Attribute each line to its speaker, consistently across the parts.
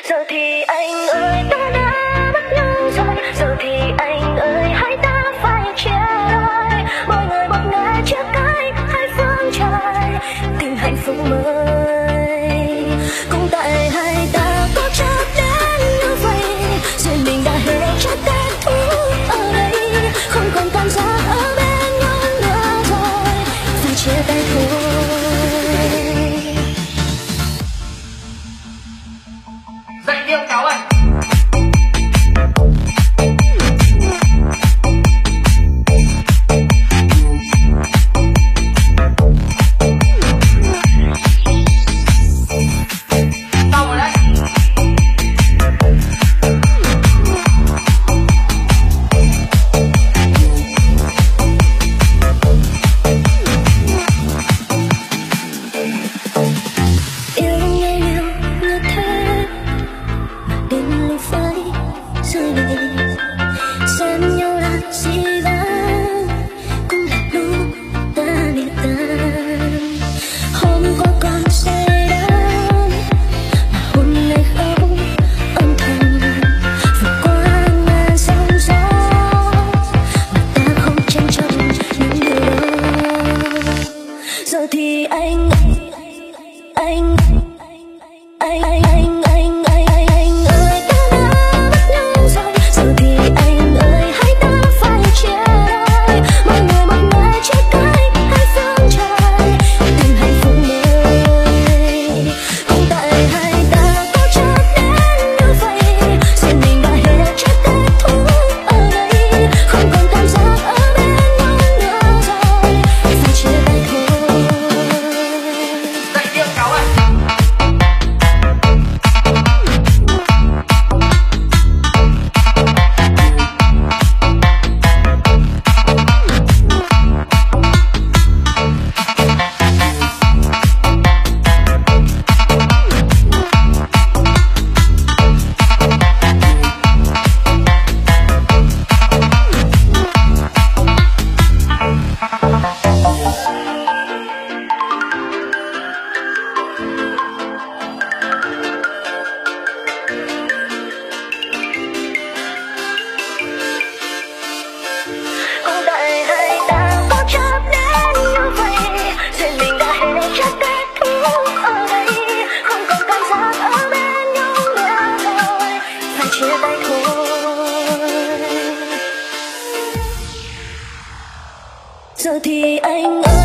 Speaker 1: Giờ thì anh ơi ta đã mất nhau rồi, giờ thì anh ơi hai ta phải chia đôi. Mỗi người một ngả chia cách hai phương trời, tìm hạnh phúc mới. Cũng tại hai ta có chấp đến như vậy, duyên mình đã hết chắc kết thúc ở đây. Không còn cảm giác ở bên nhau nữa rồi, phải chia tay thôi.
Speaker 2: Dậy điệu cáo ơi. Xong rồi đấy.
Speaker 1: Yêu nhau nhiều như thế, đến lúc phải rời đi. Xem nhau là gì vắng, cũng là lúc ta ly tan. Hôm qua còn say đắm, mà hôm nay không âm thầm. Vượt qua ngàn sóng gió, mà ta không tranh chấp những điều đó. Giờ thì anh ơi ta đã mất nhau rồi, giờ thì anh ơi hai ta phải chia đôi. Mỗi người một ngả chia cách hai phương trời, tìm hạnh phúc mới. Cũng tại hai ta có chấp đến như vậy, duyên mình đã hết chắc kết thúc ở đây. Không còn cảm giác ở bên nhau nữa rồi, phải chia tay thôi.
Speaker 2: Dậy điệu cáo ơi.
Speaker 1: Cũng tại hai ta có chấp đến như vậy, duyên mình đã hết chắc kết thúc ở đây. Không còn cảm giác ở bên nhau nữa rồi, phải chia tay thôi. Giờ thì anh ơi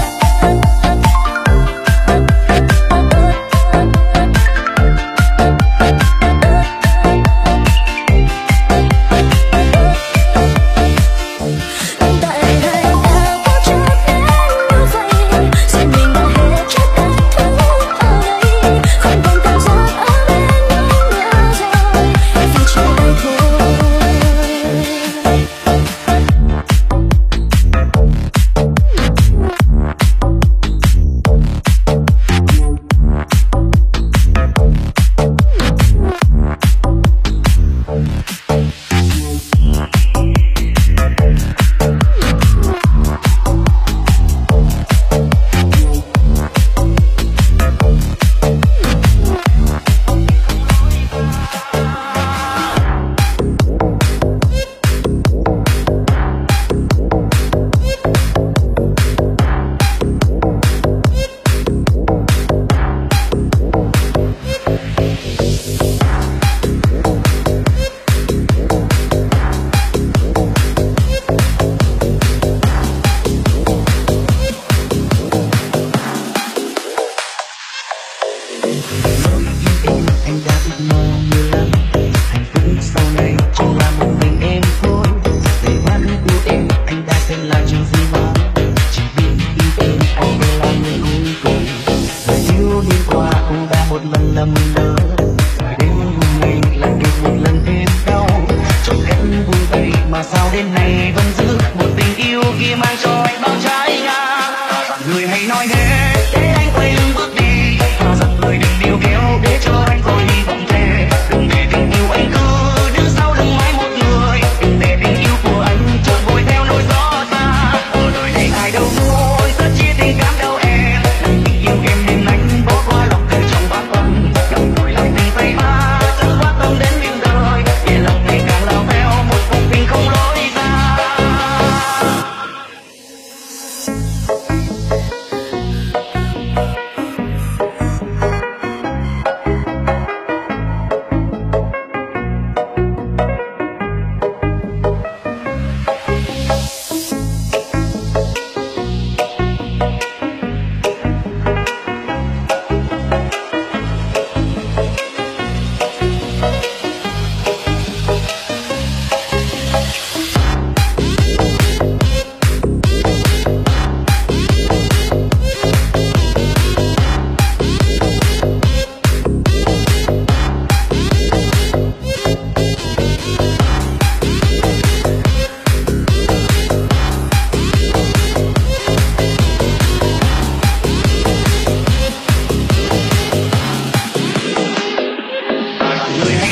Speaker 1: cũng tại hai ta có chấp đến như vậy, duyên mình đã hết chắc kết thúc ở đây. Không còn cảm giác ở bên nhau nữa rồi, phải chia tay thôi.
Speaker 3: Anh đã ước mơ nhiều lắm, hạnh phúc sau này chỉ là một mình em thôi. Về mắt của em, anh đã xem lại chuyện gì mà chỉ vì em anh mới là người cuối cùng. Lời yêu đi qua cũng đã một lần lầm lỡ, rồi đến ngày lại được một lần thêm đau. Chẳng hết vui vậy mà sao đến nay vẫn giữ một tình yêu kia mang cho anh bao trái ngang. Người hay nói hết để anh quay lưng bước đi, mà rằng người đừng níu kéo để cho anh coi hy vọng thề. Đừng để tình yêu anh cứ đứng sau lưng mãi một người, đừng để tình yêu của anh trôi vội theo nỗi gió xa. Ở đời này ai đâu vui rất chia tình cảm đâu em, tình yêu em nên anh bỏ qua lòng từ trong bản thân. Đồng thời làm tình tay ta giữ bắt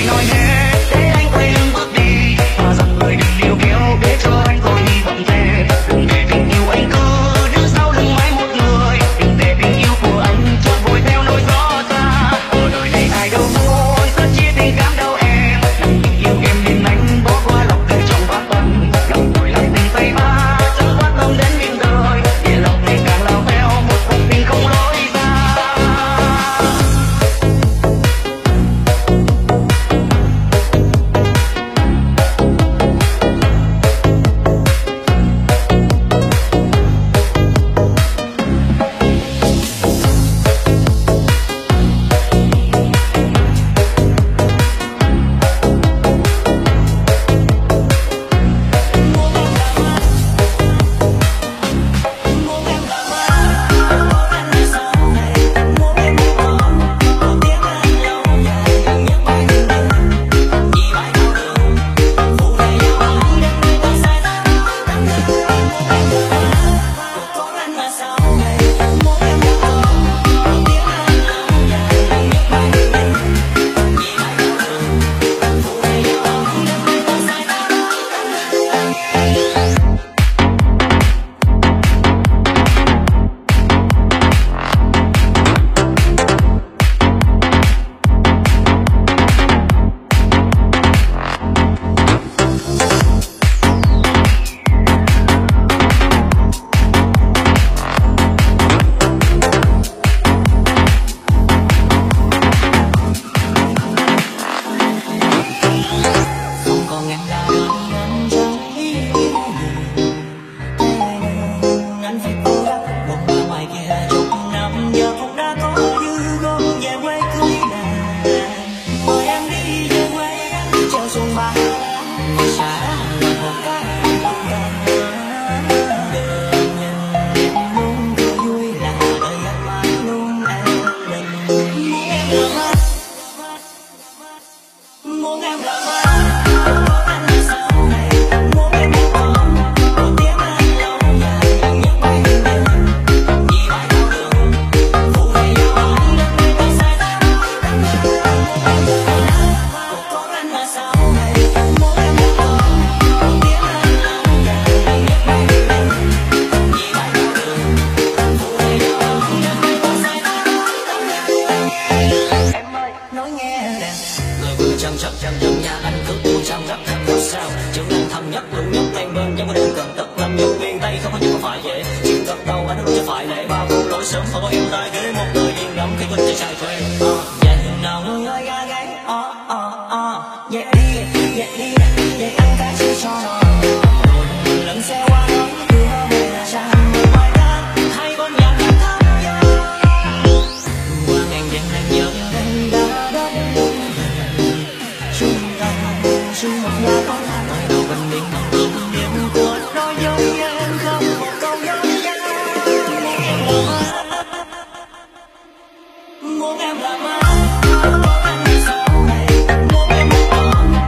Speaker 3: Muốn em làm ai, muốn anh sau này, muốn em move on.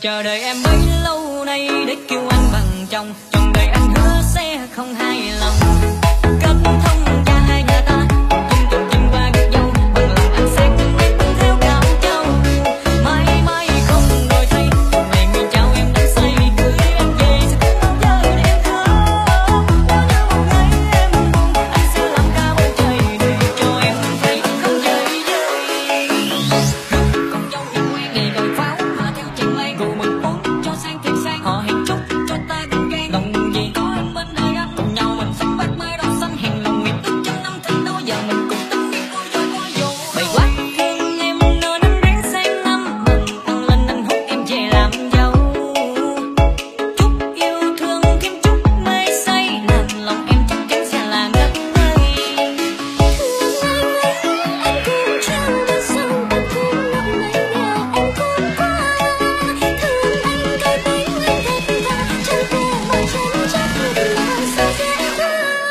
Speaker 4: Chờ đợi em bấy lâu nay để kêu anh bằng chồng, trong đời anh hứa sẽ không hài lòng. Kết thông cha hai nhà ta, chung tình chinh qua gác dâu, bằng lòng anh sẽ cùng em bước theo cao châu. Mãi mãi không đổi thay, ngày mình chào em đến say, cưới em về sẽ không bao giờ để em khóc. Nếu như một ngày em buồn, anh sẽ làm cả bầu trời để cho em thấy không rơi rơi. Con dâu hiền quen ngày đòi pháo, mà theo trình lay rượu mừng uống cho sang thiệt sang. Họ hẹn chúc cho ta cùng gan, lòng gì có em bên đời anh, cùng nhau mình sẽ bắt mai đỏ xanh hẹn lòng nguyện ước trăm năm tháng đó giờ mình cùng tâm niệm vui chơi qua vô. Bày quá thương em nên anh ráng sang năm mừng tăng lên anh hút em về làm dâu. Chúc yêu thương thêm chút mê say, làm lòng em chắc chắn sẽ là ngất ngây.
Speaker 1: Anh cũng chẳng biết sao tâm thương lúc này nghèo em cũng quá. Thương anh cái tính anh thật thà, chẳng thể mà chân chắc là sao dễ quá.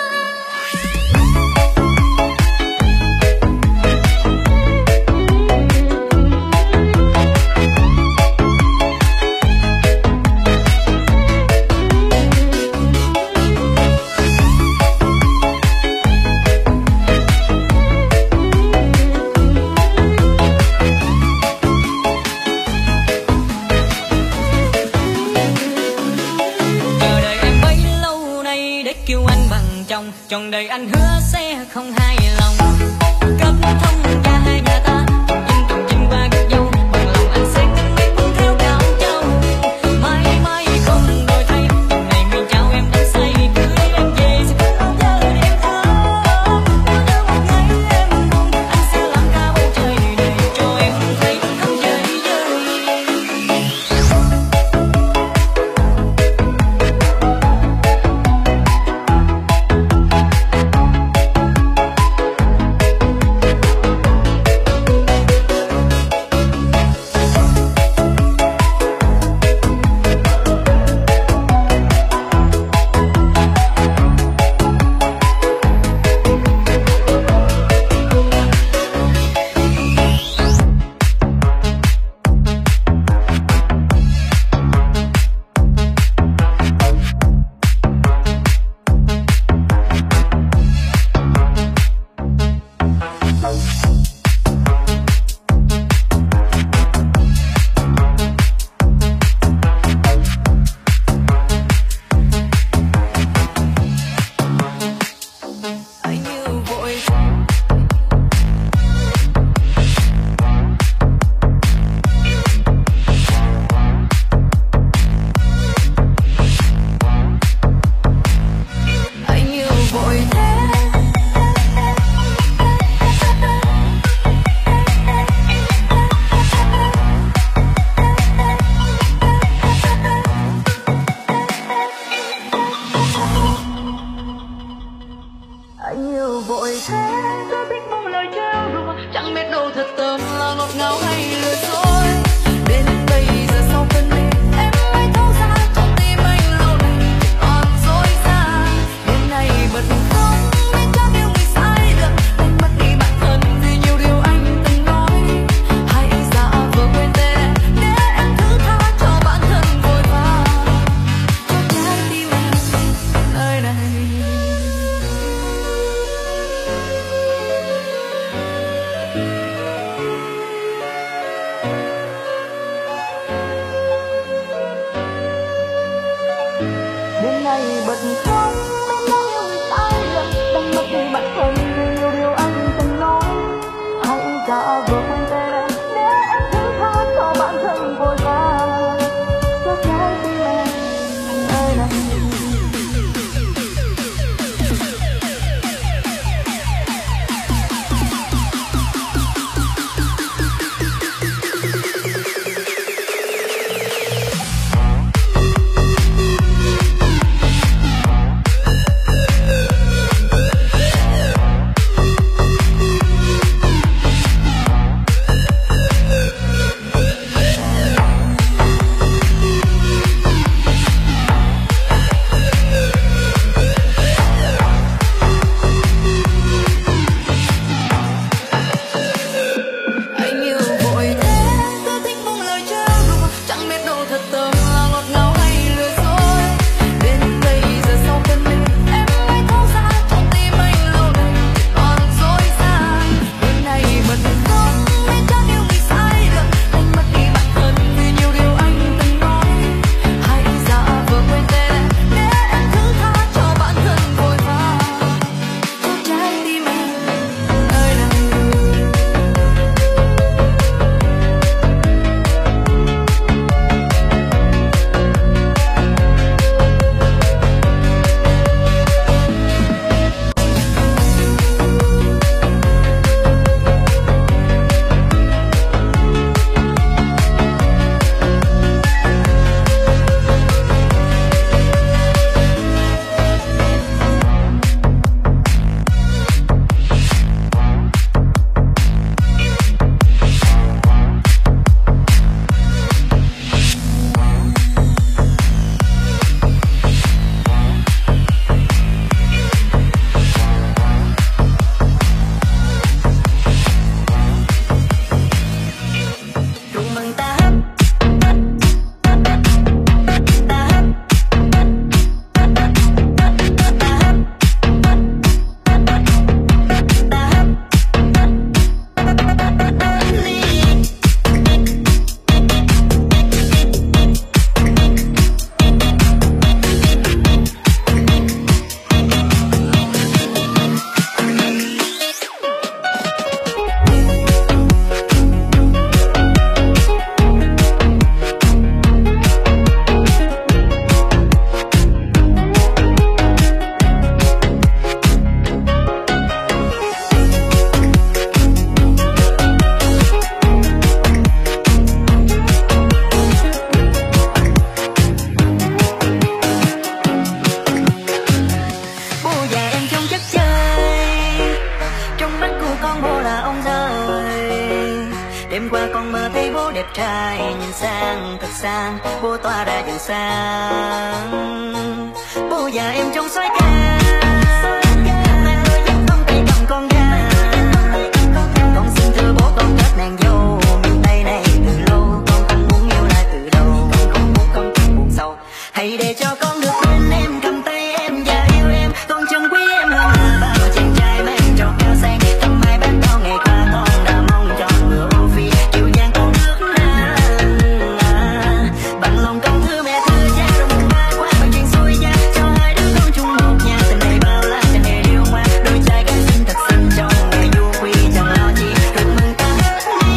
Speaker 4: Chờ đợi em bấy lâu nay để kêu anh bằng chồng, trong đời anh hứa sẽ không hài lòng. Kết thông cha hai nhà ta, chung tình chinh qua gác dâu, bằng lòng anh sẽ cùng em bước theo cao châu. Mãi mãi không đổi thay, ngày mình chào em đến say, cưới em về sẽ không bao giờ để em khóc. Nếu như một ngày em buồn, anh sẽ làm cả bầu trời để cho em thấy không rơi rơi. Anh như vội anh như vội thế. Anh yêu vội thế, tôi biết mong lời trêu đùa, chẳng biết đâu thật tâm là ngọt ngào hay lừa dối. Đến bây giờ sau cơn mê, em mới thấu ra trong tim anh lâu nay còn dối ra. Đêm nay bật khóc nên chắc yêu người sai lầm, anh mất đi bản thân vì nhiều điều anh từng nói. Hãy giả vờ quên tên để em thứ tha cho bản thân vội vàng, cho trái tim em nơi này. đẹp trai nhìn sang thật sang, bố tỏa ra dần sáng. Bố già em trong xoái ca, mang đôi dép không tay cầm con gà. Con xin thưa bố con kết nàng dâu miền Tây này từ lâu, con không muốn yêu lại từ đầu, con không muốn con chuyện buồn sâu. Hãy để cho con được bên em, cầm tay em và yêu em, con chân quý em hơn bao chàng trai mang trầu cao sang. Trong hai bát bao ngày qua con đã mong cho ngựa ô phi chiều giang con nước bằng lòng con thưa mẹ thưa cha rồi mùng ba qua bằng chuyện xuôi ra cho hai đứa con chung một nhà. Tình này bao la tình này điều ngoan, đôi trai gái xinh thật xinh trong ngày du quy chẳng lo chi được mừng ta hết đi.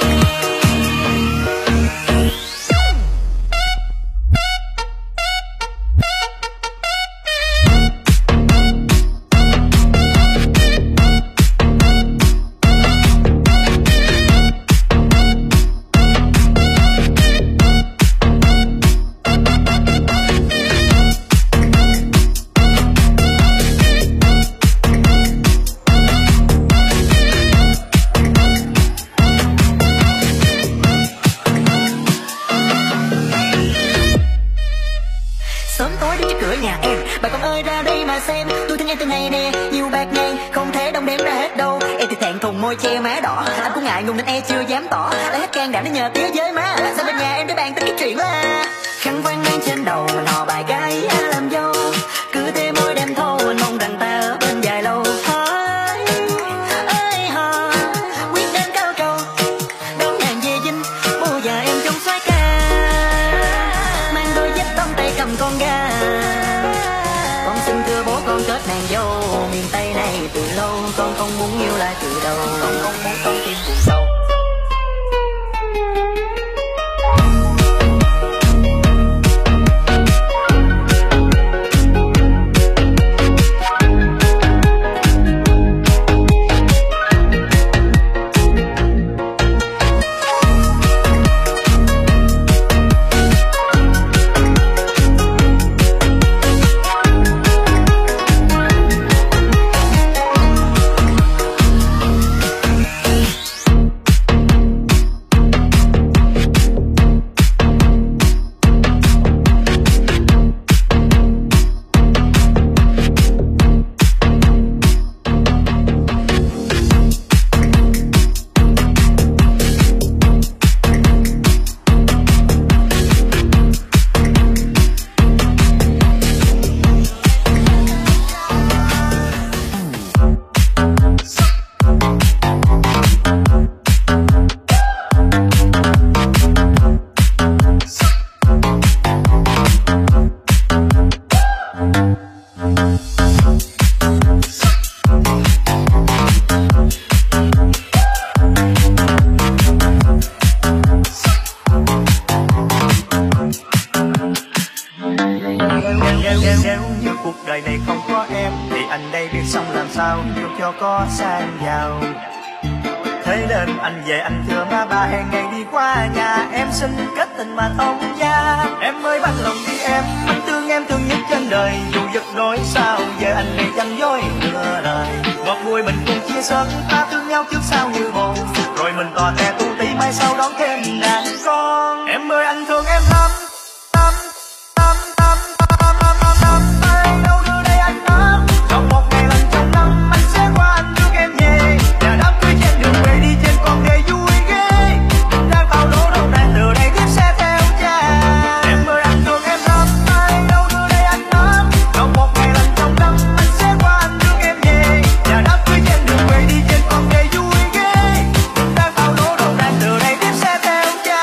Speaker 4: Sớm tối đứng trước cửa nhà em, bà con ơi ra đây mà xem, tôi thương em từ ngày nè, nhiều bạc ngàn không thể đong đếm ra hết đâu. Em thì thẹn thùng môi che má đỏ, anh cũng ngại ngùng nên e chưa dám tỏ, lấy hết can đảm để nhờ tía với má, sang bên nhà em để bàn tính cái chuyện là khăn quàng mang trên đầu, mình hò bài gái làm dâu, cứ thế môi đem thô, mình mong rằng ta ở bên dài lâu. Hỏi ơi hò quyết đến cao cầu, đón nàng về dinh, bố già em trong xoái ca, mang đôi dép tông tay cầm con gà. Con xin thưa bố con kết nàng dâu miền Tây này từ lâu, con không muốn yêu lại từ đầu, con không muốn con tim buồn sâu.
Speaker 5: Nếu như cuộc đời này không có em thì anh đây biết sống làm sao dù cho có sang giàu. Thế nên anh về anh thưa má ba hẹn ngày đi qua nhà em xin kết tình mà thông gia. Em ơi bằng lòng đi em, anh thương em thương nhất trên đời, dù giật đôi sao giờ anh này chẳng dối nửa đời. Ngọt bùi mình cùng chia sớt, ta thương nhau trước sau như một, rồi mình tỏ tè tu tí mai sau đón thêm đàn con. Em ơi anh thương em lắm. Trong một ngày lần trong năm anh sẽ qua anh đưa em về, nhà đám cưới trên đường về đi trên con đê vui ghê. Đang bao đổ đâu đang từ đây tiếp sẽ theo cha. Em ơi anh thương em lắm, ai đâu đưa đây anh lắm. Trong một ngày lần trong năm anh sẽ qua anh đưa em về, nhà đám cưới trên đường về đi trên con đê vui ghê. Đang bao đổ đâu đang từ đây tiếp sẽ theo cha.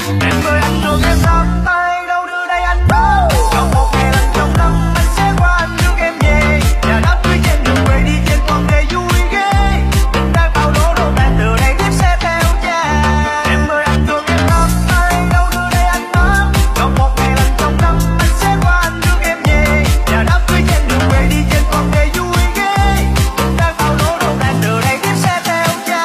Speaker 5: Em ơi anh thương em lắm, tay đâu đưa đây anh đâu. Chọn một ngày lần trong năm anh sẽ qua anh rước em về. Nhà đám cưới trên đường quê đi trên con đê vui ghê. Tình đang bao lố đồ đàn từ đây tiếp sẽ theo cha. Em ơi anh thương em lắm, tay đâu đưa đây anh nắm. Chọn một ngày lần trong năm anh sẽ qua anh rước em về. Nhà đám cưới trên đường quê đi trên con đê vui ghê. Tình đang bao lố đồ đàn từ đây tiếp sẽ theo cha.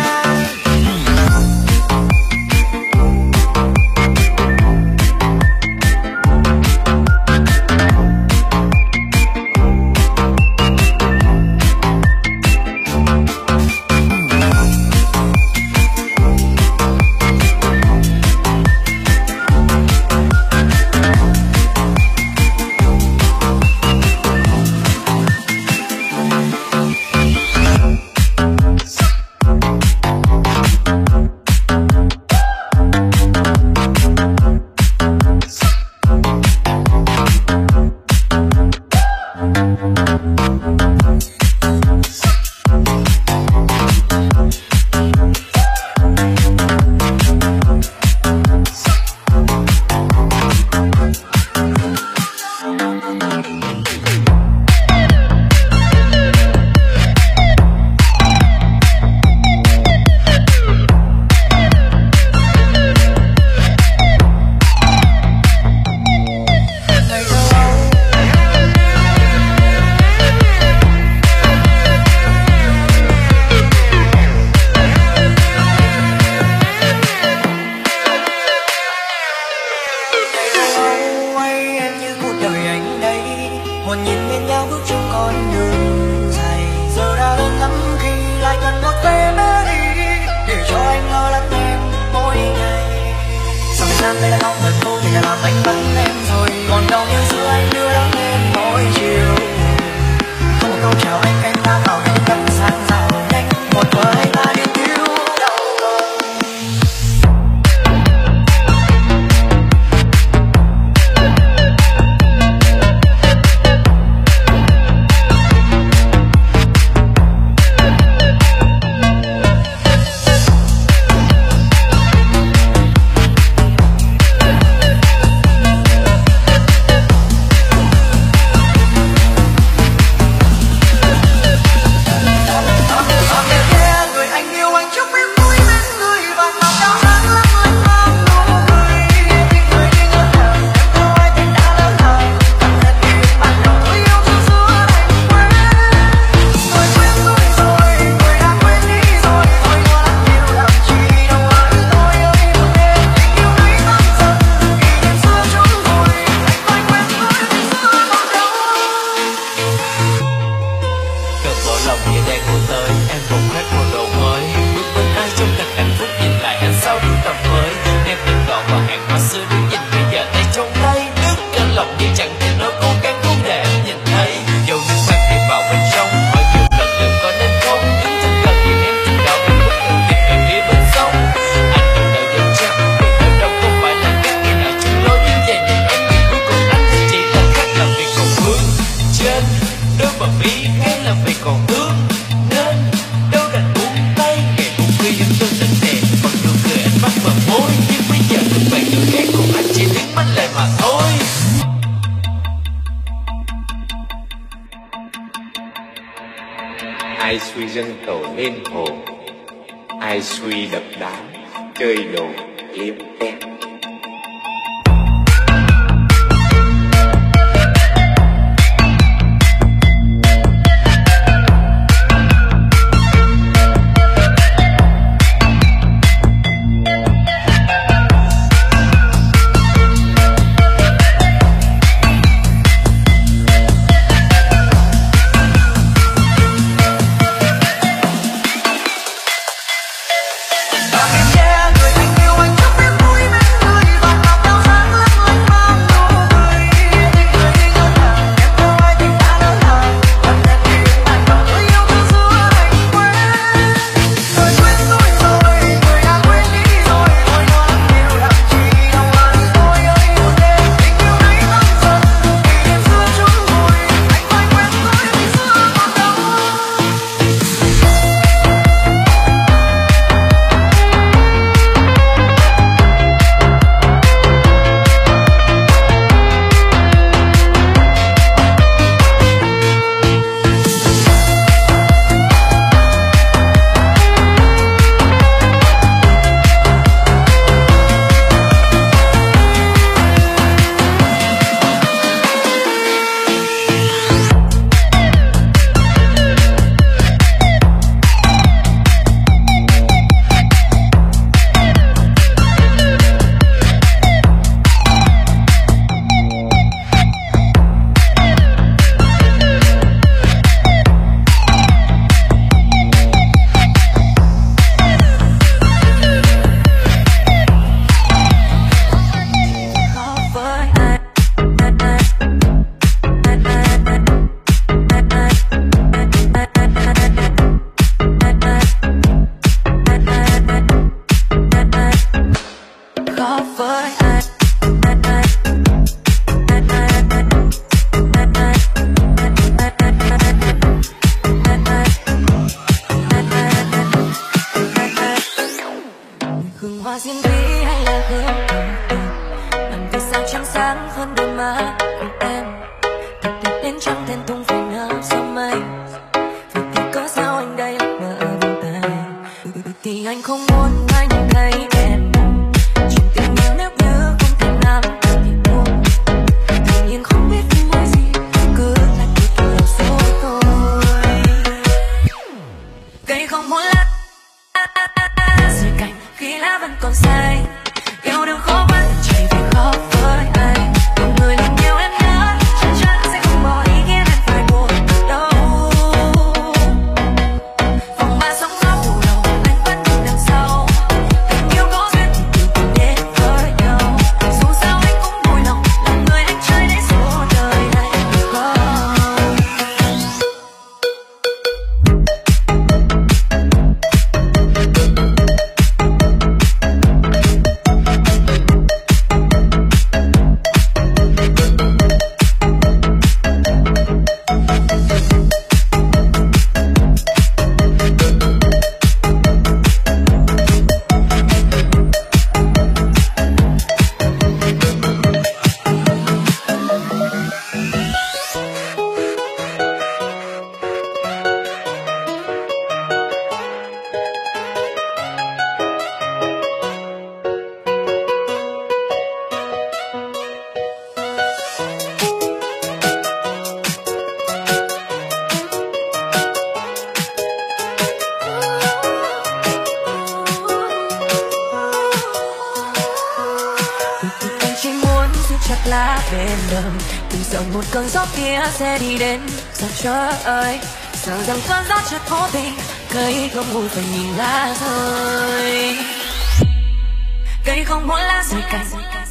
Speaker 3: một nhìn bên nhau bước trong con đường dài. Giờ đã lớn lắm khi lại cần một vé bé đi để cho anh lo lắng em mỗi ngày. Sau thời gian đây đã không lần thôi thì đã làm anh vắng em rồi. Còn đau như xưa anh đưa đón em mỗi chiều. Không một câu chào anh đã bảo em cắm sang rào nhanh. Một bờ anh ta đi cứu đau lòng.
Speaker 6: Ai suy dân tàu nên hồn, ai suy đập đá chơi đồ liếm đen.
Speaker 3: Người anh yêu anh chúc em vui.
Speaker 4: với ai. Hương hoa diên vĩ hay là hương bằng vì sao trắng sáng hơn đôi má của em. Thật tuyệt đến trăng thêm tung về nắng sau mây. Vậy thì có sao anh đây mở vòng tay. Thì anh không muốn anh nhìn thấy em. Chuyện tình yêu nếu như không thể nắm thì buông. Tự nhiên không biết phải nói gì, cứ lại cứ kiểu đầu số thôi. Cây không muốn lá rơi cành khi lá vẫn còn xanh. Yêu đương khó vẫn chỉ vì khó với anh. Một người luôn yêu em nhớ, chắc chắn sẽ không bỏ ý khiến em phải buồn đâu. Vòng ba sóng gió phủ đầu, anh vẫn đứng đằng sau. Tình yêu có duyên thì từ từ đến với nhau. Dù sao anh cũng vui lòng là người anh chơi đến suốt đời này không. Lá bên đường từng sợ một cơn gió kia sẽ đi đến sao trời, sợ rằng cơn gió chợt vô tình cây không vui phải nhìn lá rơi. Cây không muốn lá rơi cành.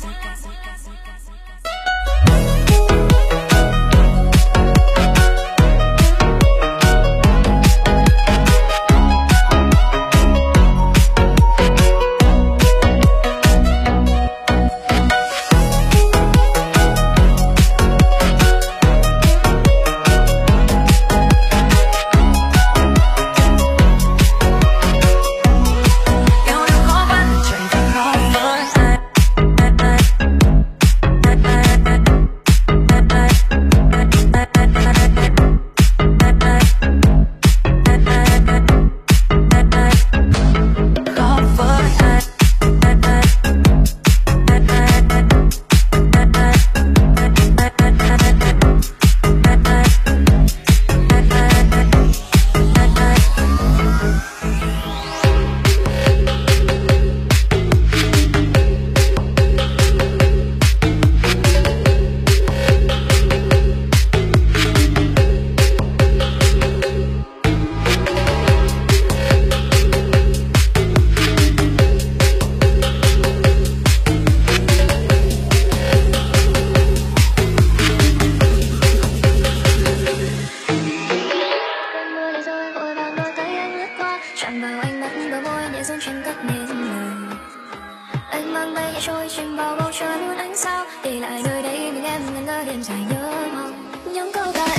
Speaker 1: chạm vào ánh mắt bờ môi nhẹ run trên các nền lời. Anh mang bay nhẹ trôi trên bao bầu trời muôn ánh sao, để lại nơi đây mình em ngẩn ngơ đêm dài nhớ mong những câu ca